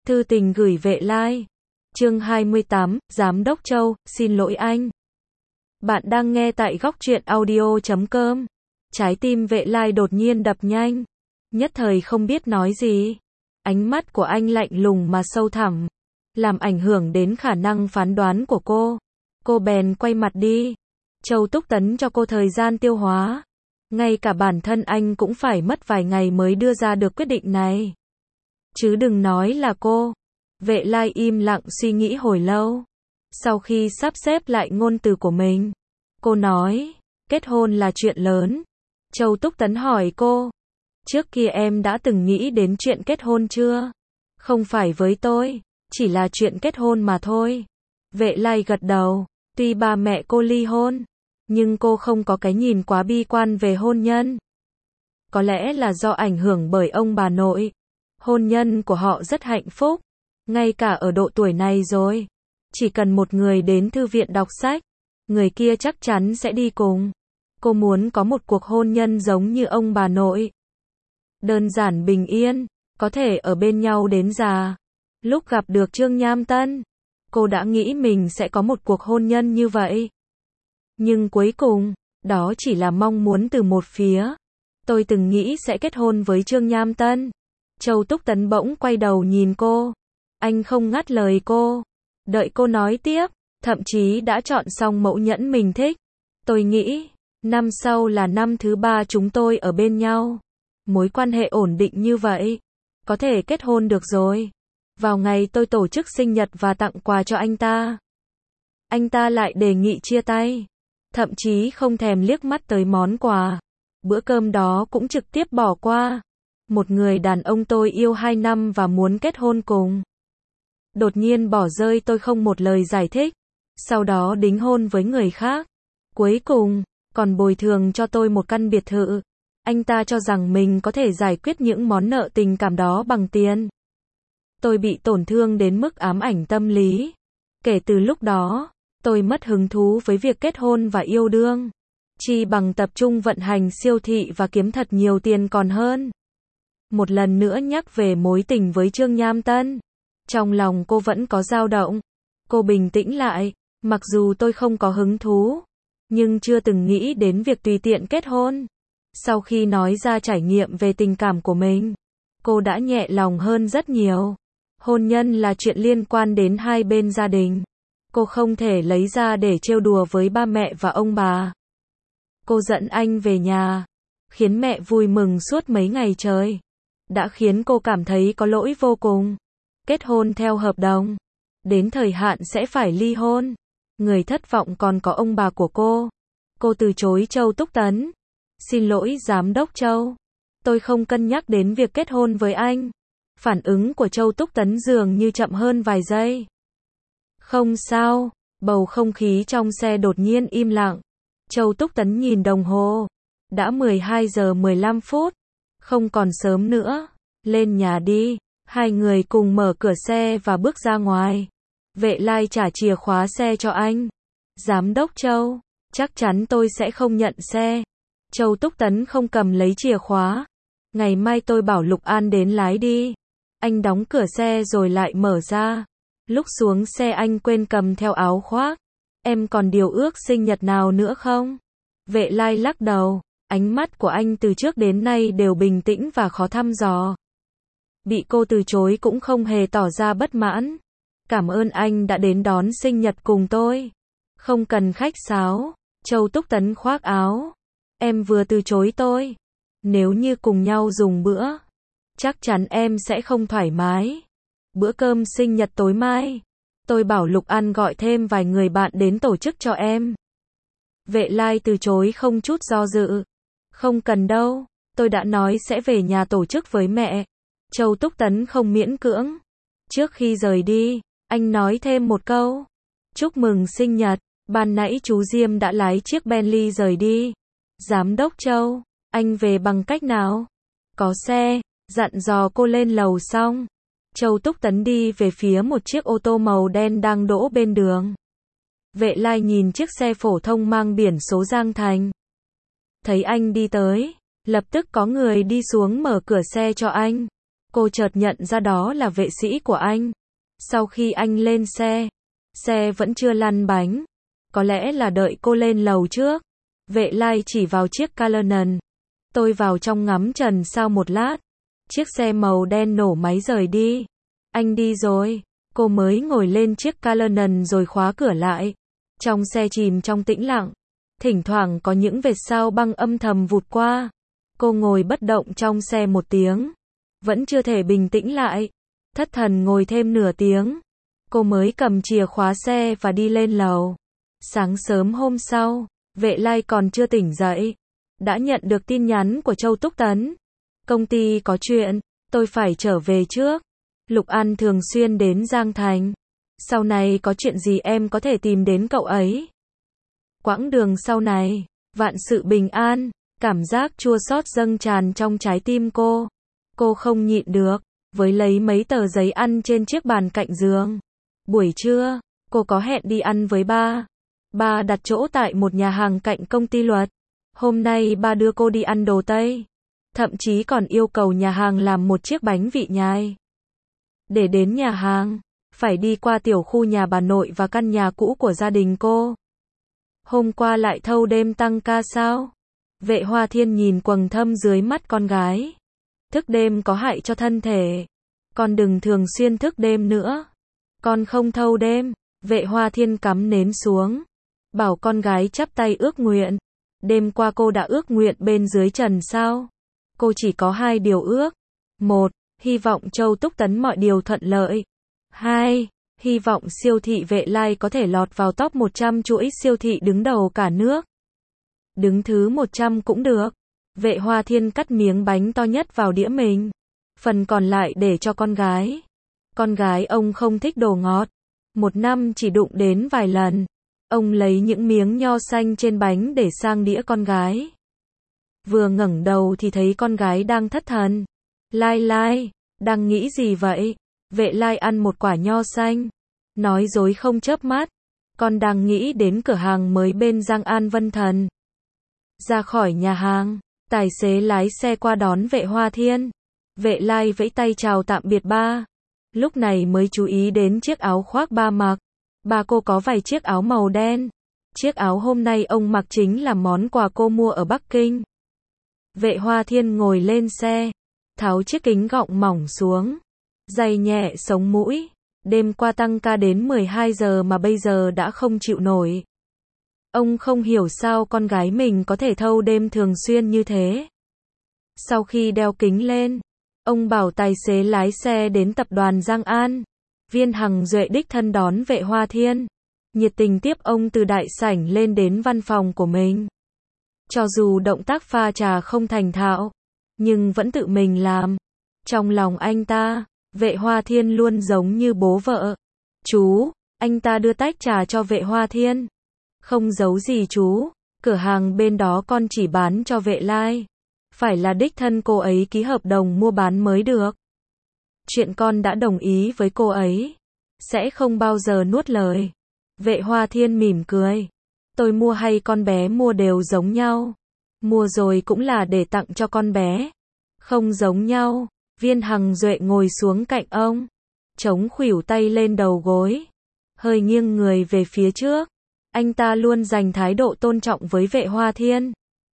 Thư tình gửi Vệ Lai. Chương 28, Giám đốc Châu, xin lỗi anh. Bạn đang nghe tại góc truyện audio.com. Trái tim Vệ Lai đột nhiên đập nhanh. Nhất thời không biết nói gì. Ánh mắt của anh lạnh lùng mà sâu thẳm, làm ảnh hưởng đến khả năng phán đoán của cô. Cô bèn quay mặt đi. Châu Túc Tấn cho cô thời gian tiêu hóa. Ngay cả bản thân anh cũng phải mất vài ngày mới đưa ra được quyết định này. Chứ đừng nói là cô. Vệ Lai im lặng suy nghĩ hồi lâu. Sau khi sắp xếp lại ngôn từ của mình, cô nói, kết hôn là chuyện lớn. Châu Túc Tấn hỏi cô, trước kia em đã từng nghĩ đến chuyện kết hôn chưa? Không phải với tôi, chỉ là chuyện kết hôn mà thôi. Vệ Lai gật đầu, tuy ba mẹ cô ly hôn, nhưng cô không có cái nhìn quá bi quan về hôn nhân. Có lẽ là do ảnh hưởng bởi ông bà nội. Hôn nhân của họ rất hạnh phúc, ngay cả ở độ tuổi này rồi. Chỉ cần một người đến thư viện đọc sách, người kia chắc chắn sẽ đi cùng. Cô muốn có một cuộc hôn nhân giống như ông bà nội. Đơn giản bình yên, có thể ở bên nhau đến già. Lúc gặp được Trương Nham Tân, cô đã nghĩ mình sẽ có một cuộc hôn nhân như vậy. Nhưng cuối cùng, đó chỉ là mong muốn từ một phía. Tôi từng nghĩ sẽ kết hôn với Trương Nham Tân. Châu Túc Tấn bỗng quay đầu nhìn cô. Anh không ngắt lời cô. Đợi cô nói tiếp, thậm chí đã chọn xong mẫu nhẫn mình thích. Tôi nghĩ, năm sau là năm thứ 3 chúng tôi ở bên nhau. Mối quan hệ ổn định như vậy, có thể kết hôn được rồi. Vào ngày tôi tổ chức sinh nhật và tặng quà cho anh ta lại đề nghị chia tay. Thậm chí không thèm liếc mắt tới món quà. Bữa cơm đó cũng trực tiếp bỏ qua. Một người đàn ông tôi yêu 2 năm và muốn kết hôn cùng, đột nhiên bỏ rơi tôi không một lời giải thích. Sau đó đính hôn với người khác. Cuối cùng, còn bồi thường cho tôi một căn biệt thự. Anh ta cho rằng mình có thể giải quyết những món nợ tình cảm đó bằng tiền. Tôi bị tổn thương đến mức ám ảnh tâm lý. Kể từ lúc đó, tôi mất hứng thú với việc kết hôn và yêu đương. Chi bằng tập trung vận hành siêu thị và kiếm thật nhiều tiền còn hơn. Một lần nữa nhắc về mối tình với Trương Nham Tân. Trong lòng cô vẫn có dao động. Cô bình tĩnh lại. Mặc dù tôi không có hứng thú, nhưng chưa từng nghĩ đến việc tùy tiện kết hôn. Sau khi nói ra trải nghiệm về tình cảm của mình, cô đã nhẹ lòng hơn rất nhiều. Hôn nhân là chuyện liên quan đến hai bên gia đình. Cô không thể lấy ra để trêu đùa với ba mẹ và ông bà. Cô dẫn anh về nhà, khiến mẹ vui mừng suốt mấy ngày trời. Đã khiến cô cảm thấy có lỗi vô cùng. Kết hôn theo hợp đồng, đến thời hạn sẽ phải ly hôn. Người thất vọng còn có ông bà của cô. Cô từ chối Châu Túc Tấn. Xin lỗi Giám đốc Châu, tôi không cân nhắc đến việc kết hôn với anh. Phản ứng của Châu Túc Tấn dường như chậm hơn vài giây. Không sao. Bầu không khí trong xe đột nhiên im lặng. Châu Túc Tấn nhìn đồng hồ. Đã 12 giờ 15 phút. Không còn sớm nữa. Lên nhà đi. Hai người cùng mở cửa xe và bước ra ngoài. Vệ Lai trả chìa khóa xe cho anh. Giám đốc Châu, chắc chắn tôi sẽ không nhận xe. Châu Túc Tấn không cầm lấy chìa khóa. Ngày mai tôi bảo Lục An đến lái đi. Anh đóng cửa xe rồi lại mở ra. Lúc xuống xe anh quên cầm theo áo khoác. Em còn điều ước sinh nhật nào nữa không? Vệ Lai lắc đầu. Ánh mắt của anh từ trước đến nay đều bình tĩnh và khó thăm dò. Bị cô từ chối cũng không hề tỏ ra bất mãn. Cảm ơn anh đã đến đón sinh nhật cùng tôi. Không cần khách sáo. Châu Túc Tấn khoác áo. Em vừa từ chối tôi. Nếu như cùng nhau dùng bữa, chắc chắn em sẽ không thoải mái. Bữa cơm sinh nhật tối mai, tôi bảo Lục An gọi thêm vài người bạn đến tổ chức cho em. Vệ Lai từ chối không chút do dự. Không cần đâu, tôi đã nói sẽ về nhà tổ chức với mẹ. Châu Túc Tấn không miễn cưỡng. Trước khi rời đi, anh nói thêm một câu. Chúc mừng sinh nhật. Ban nãy chú Diêm đã lái chiếc Bentley rời đi. Giám đốc Châu, anh về bằng cách nào? Có xe. Dặn dò cô lên lầu xong, Châu Túc Tấn đi về phía một chiếc ô tô màu đen đang đỗ bên đường. Vệ Lai nhìn chiếc xe phổ thông mang biển số Giang Thành. Thấy anh đi tới, lập tức có người đi xuống mở cửa xe cho anh. Cô chợt nhận ra đó là vệ sĩ của anh. Sau khi anh lên xe vẫn chưa lăn bánh. Có lẽ là đợi cô lên lầu trước. Vệ Lai chỉ vào chiếc Cullinan. Tôi vào trong ngắm trần sau một lát. Chiếc xe màu đen nổ máy rời đi. Anh đi rồi. Cô mới ngồi lên chiếc Cullinan rồi khóa cửa lại. Trong xe chìm trong tĩnh lặng. Thỉnh thoảng có những vệt sao băng âm thầm vụt qua. Cô ngồi bất động trong xe một tiếng. Vẫn chưa thể bình tĩnh lại. Thất thần ngồi thêm nửa tiếng. Cô mới cầm chìa khóa xe và đi lên lầu. Sáng sớm hôm sau, Vệ Lai còn chưa tỉnh dậy. Đã nhận được tin nhắn của Châu Túc Tấn. Công ty có chuyện, tôi phải trở về trước. Lục An thường xuyên đến Giang Thành. Sau này có chuyện gì em có thể tìm đến cậu ấy. Quãng đường sau này, vạn sự bình an. Cảm giác chua xót dâng tràn trong trái tim cô. Cô không nhịn được, với lấy mấy tờ giấy ăn trên chiếc bàn cạnh giường. Buổi trưa, cô có hẹn đi ăn với ba. Ba đặt chỗ tại một nhà hàng cạnh công ty luật. Hôm nay ba đưa cô đi ăn đồ Tây. Thậm chí còn yêu cầu nhà hàng làm một chiếc bánh vị nhai. Để đến nhà hàng, phải đi qua tiểu khu nhà bà nội và căn nhà cũ của gia đình cô. Hôm qua lại thâu đêm tăng ca sao? Vệ Hoa Thiên nhìn quầng thâm dưới mắt con gái. Thức đêm có hại cho thân thể. Con đừng thường xuyên thức đêm nữa. Con không thâu đêm. Vệ Hoa Thiên cắm nến xuống. Bảo con gái chắp tay ước nguyện. Đêm qua cô đã ước nguyện bên dưới trần sao? Cô chỉ có 2 điều ước. 1. Hy vọng Châu Túc Tấn mọi điều thuận lợi. 2. Hy vọng siêu thị Vệ Lai có thể lọt vào top 100 chuỗi siêu thị đứng đầu cả nước. Đứng thứ 100 cũng được. Vệ Hoa Thiên cắt miếng bánh to nhất vào đĩa mình. Phần còn lại để cho con gái. Con gái ông không thích đồ ngọt. Một năm chỉ đụng đến vài lần. Ông lấy những miếng nho xanh trên bánh để sang đĩa con gái. Vừa ngẩng đầu thì thấy con gái đang thất thần. Lai Lai, đang nghĩ gì vậy? Vệ Lai ăn một quả nho xanh. Nói dối không chớp mắt. Con đang nghĩ đến cửa hàng mới bên Giang An Vân Thần. Ra khỏi nhà hàng, tài xế lái xe qua đón Vệ Hoa Thiên. Vệ Lai vẫy tay chào tạm biệt ba. Lúc này mới chú ý đến chiếc áo khoác ba mặc. Ba cô có vài chiếc áo màu đen. Chiếc áo hôm nay ông mặc chính là món quà cô mua ở Bắc Kinh. Vệ Hoa Thiên ngồi lên xe, tháo chiếc kính gọng mỏng xuống. Giày nhẹ sống mũi. Đêm qua tăng ca đến 12 giờ mà bây giờ đã không chịu nổi. Ông không hiểu sao con gái mình có thể thâu đêm thường xuyên như thế. Sau khi đeo kính lên, ông bảo tài xế lái xe đến tập đoàn Giang An. Viên Hằng Duệ đích thân đón Vệ Hoa Thiên. Nhiệt tình tiếp ông từ đại sảnh lên đến văn phòng của mình. Cho dù động tác pha trà không thành thạo, nhưng vẫn tự mình làm. Trong lòng anh ta, Vệ Hoa Thiên luôn giống như bố vợ. Chú, anh ta đưa tách trà cho Vệ Hoa Thiên. Không giấu gì chú, cửa hàng bên đó con chỉ bán cho Vệ Lai. Phải là đích thân cô ấy ký hợp đồng mua bán mới được. Chuyện con đã đồng ý với cô ấy. Sẽ không bao giờ nuốt lời. Vệ Hoa Thiên mỉm cười. Tôi mua hay con bé mua đều giống nhau. Mua rồi cũng là để tặng cho con bé. Không giống nhau. Viên Hằng Duệ ngồi xuống cạnh ông. Chống khuỷu tay lên đầu gối. Hơi nghiêng người về phía trước. Anh ta luôn dành thái độ tôn trọng với Vệ Hoa Thiên.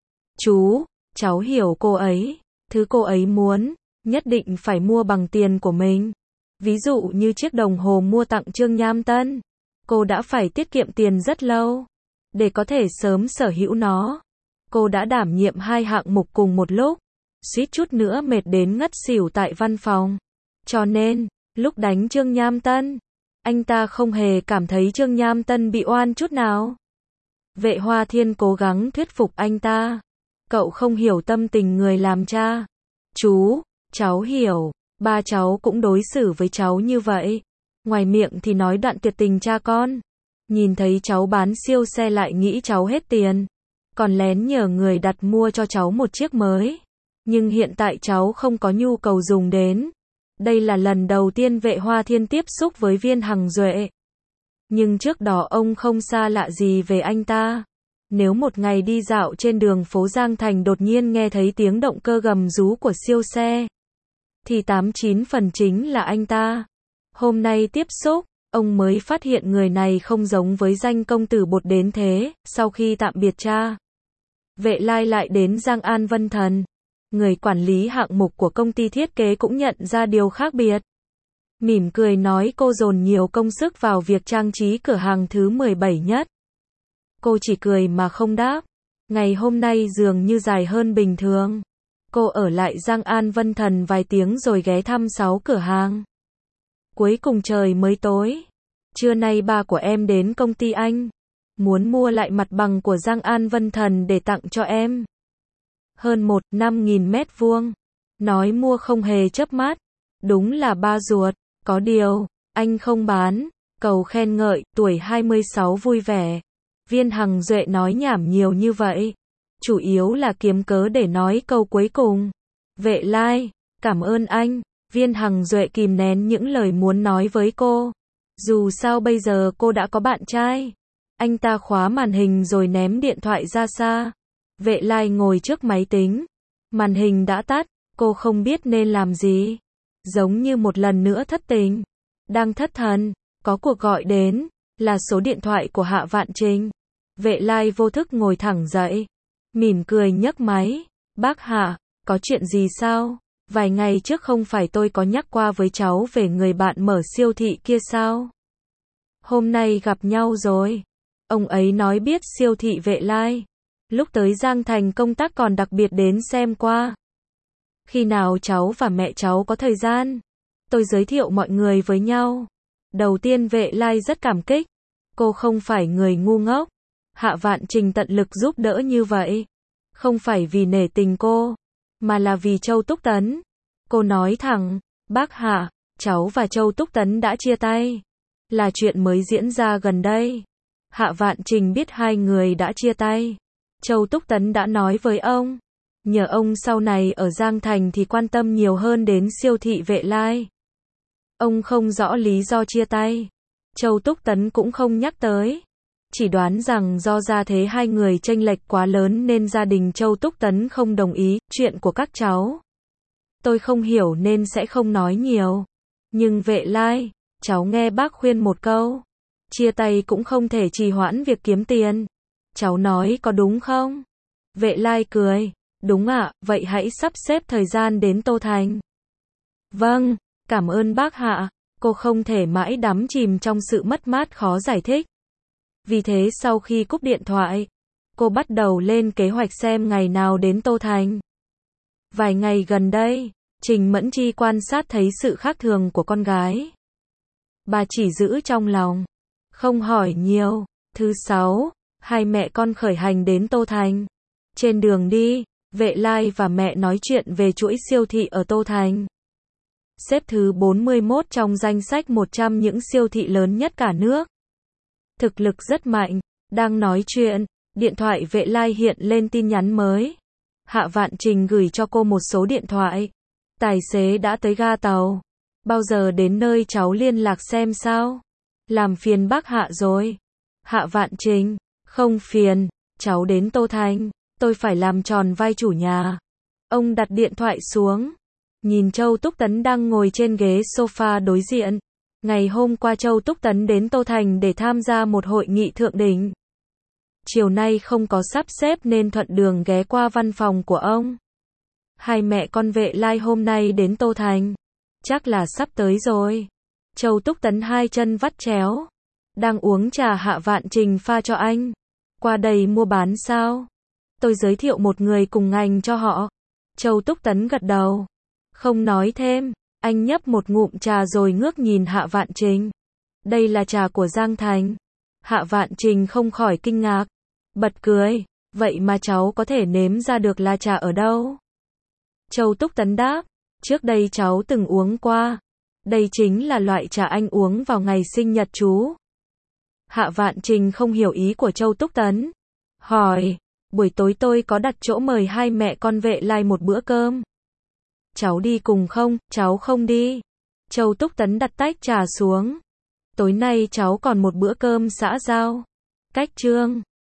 Chú, cháu hiểu cô ấy. Thứ cô ấy muốn, nhất định phải mua bằng tiền của mình. Ví dụ như chiếc đồng hồ mua tặng Trương Nham Tân. Cô đã phải tiết kiệm tiền rất lâu. Để có thể sớm sở hữu nó. Cô đã đảm nhiệm 2 hạng mục cùng một lúc. Suýt chút nữa mệt đến ngất xỉu tại văn phòng. Cho nên, lúc đánh Trương Nham Tân, anh ta không hề cảm thấy Trương Nham Tân bị oan chút nào. Vệ Hoa Thiên cố gắng thuyết phục anh ta. Cậu không hiểu tâm tình người làm cha. Chú, cháu hiểu. Ba cháu cũng đối xử với cháu như vậy. Ngoài miệng thì nói đoạn tuyệt tình cha con. Nhìn thấy cháu bán siêu xe lại nghĩ cháu hết tiền. Còn lén nhờ người đặt mua cho cháu một chiếc mới. Nhưng hiện tại cháu không có nhu cầu dùng đến. Đây là lần đầu tiên Vệ Hoa Thiên tiếp xúc với Viên Hằng Duệ. Nhưng trước đó ông không xa lạ gì về anh ta. Nếu một ngày đi dạo trên đường phố Giang Thành đột nhiên nghe thấy tiếng động cơ gầm rú của siêu xe. thì 89 phần chính là anh ta. Hôm nay tiếp xúc, ông mới phát hiện người này không giống với danh công tử bột đến thế. Sau khi tạm biệt cha Vệ Lai lại đến Giang An Vân Thần. Người quản lý hạng mục của công ty thiết kế cũng nhận ra điều khác biệt. Mỉm cười nói cô dồn nhiều công sức vào việc trang trí cửa hàng thứ 17 nhất. Cô chỉ cười mà không đáp. Ngày hôm nay dường như dài hơn bình thường. Cô ở lại Giang An Vân Thần vài tiếng rồi ghé thăm 6 cửa hàng. Cuối cùng trời mới tối. Trưa nay ba của em đến công ty anh. Muốn mua lại mặt bằng của Giang An Vân Thần để tặng cho em. Hơn 5.000 mét vuông. Nói mua không hề chớp mắt. Đúng là ba ruột. Có điều, anh không bán. Cầu khen ngợi, tuổi 26 vui vẻ. Viên Hằng Duệ nói nhảm nhiều như vậy. Chủ yếu là kiếm cớ để nói câu cuối cùng. Vệ Lai, cảm ơn anh. Viên Hằng Duệ kìm nén những lời muốn nói với cô. Dù sao bây giờ cô đã có bạn trai. Anh ta khóa màn hình rồi ném điện thoại ra xa. Vệ Lai ngồi trước máy tính. Màn hình đã tắt, cô không biết nên làm gì. Giống như một lần nữa thất tình. Đang thất thần, có cuộc gọi đến, là số điện thoại của Hạ Vạn Trình. Vệ Lai vô thức ngồi thẳng dậy. Mỉm cười nhấc máy. Bác Hạ, có chuyện gì sao? Vài ngày trước không phải tôi có nhắc qua với cháu về người bạn mở siêu thị kia sao? Hôm nay gặp nhau rồi. Ông ấy nói biết siêu thị Vệ Lai. Lúc tới Giang Thành công tác còn đặc biệt đến xem qua. Khi nào cháu và mẹ cháu có thời gian, tôi giới thiệu mọi người với nhau. Đầu tiên Vệ Lai rất cảm kích. Cô không phải người ngu ngốc. Hạ Vạn Trình tận lực giúp đỡ như vậy. Không phải vì nể tình cô, mà là vì Châu Túc Tấn. Cô nói thẳng, bác Hạ, cháu và Châu Túc Tấn đã chia tay. Là chuyện mới diễn ra gần đây. Hạ Vạn Trình biết hai người đã chia tay. Châu Túc Tấn đã nói với ông. Nhờ ông sau này ở Giang Thành thì quan tâm nhiều hơn đến siêu thị Vệ Lai. Ông không rõ lý do chia tay. Châu Túc Tấn cũng không nhắc tới. Chỉ đoán rằng do gia thế hai người chênh lệch quá lớn nên gia đình Châu Túc Tấn không đồng ý. Chuyện của các cháu tôi không hiểu nên sẽ không nói nhiều. Nhưng Vệ Lai, cháu nghe bác khuyên một câu. Chia tay cũng không thể trì hoãn việc kiếm tiền. Cháu nói có đúng không? Vệ Lai cười. Đúng ạ, vậy hãy sắp xếp thời gian đến Tô Thành. Vâng, cảm ơn bác Hạ. Cô không thể mãi đắm chìm trong sự mất mát khó giải thích. Vì thế sau khi cúp điện thoại, cô bắt đầu lên kế hoạch xem ngày nào đến Tô Thành. Vài ngày gần đây, Trình Mẫn Chi quan sát thấy sự khác thường của con gái. Bà chỉ giữ trong lòng, không hỏi nhiều. Thứ 6, hai mẹ con khởi hành đến Tô Thành. Trên đường đi, Vệ Lai và mẹ nói chuyện về chuỗi siêu thị ở Tô Thành. Xếp thứ 41 trong danh sách 100 những siêu thị lớn nhất cả nước. Thực lực rất mạnh. Đang nói chuyện, điện thoại Vệ Lai hiện lên tin nhắn mới. Hạ Vạn Trình gửi cho cô một số điện thoại. Tài xế đã tới ga tàu. Bao giờ đến nơi cháu liên lạc xem sao? Làm phiền bác Hạ rồi. Hạ Vạn Trình, không phiền, cháu đến Tô Thành, tôi phải làm tròn vai chủ nhà. Ông đặt điện thoại xuống. Nhìn Châu Túc Tấn đang ngồi trên ghế sofa đối diện. Ngày hôm qua Châu Túc Tấn đến Tô Thành để tham gia một hội nghị thượng đỉnh. Chiều nay không có sắp xếp nên thuận đường ghé qua văn phòng của ông. Hai mẹ con Vệ Lai hôm nay đến Tô Thành. Chắc là sắp tới rồi. Châu Túc Tấn hai chân vắt chéo. Đang uống trà. Hạ Vạn Trình pha cho anh. Qua đây mua bán sao? Tôi giới thiệu một người cùng ngành cho họ. Châu Túc Tấn gật đầu. Không nói thêm. Anh nhấp một ngụm trà rồi ngước nhìn Hạ Vạn Trình. Đây là trà của Giang Thành. Hạ Vạn Trình không khỏi kinh ngạc. Bật cười. Vậy mà cháu có thể nếm ra được là trà ở đâu? Châu Túc Tấn đáp. Trước đây cháu từng uống qua. Đây chính là loại trà anh uống vào ngày sinh nhật chú. Hạ Vạn Trình không hiểu ý của Châu Túc Tấn. Hỏi. Buổi tối tôi có đặt chỗ mời hai mẹ con Vệ Lai một bữa cơm. Cháu đi cùng không? Cháu không đi. Châu Túc Tấn đặt tách trà xuống. Tối nay cháu còn một bữa cơm xã giao. Cách Trương.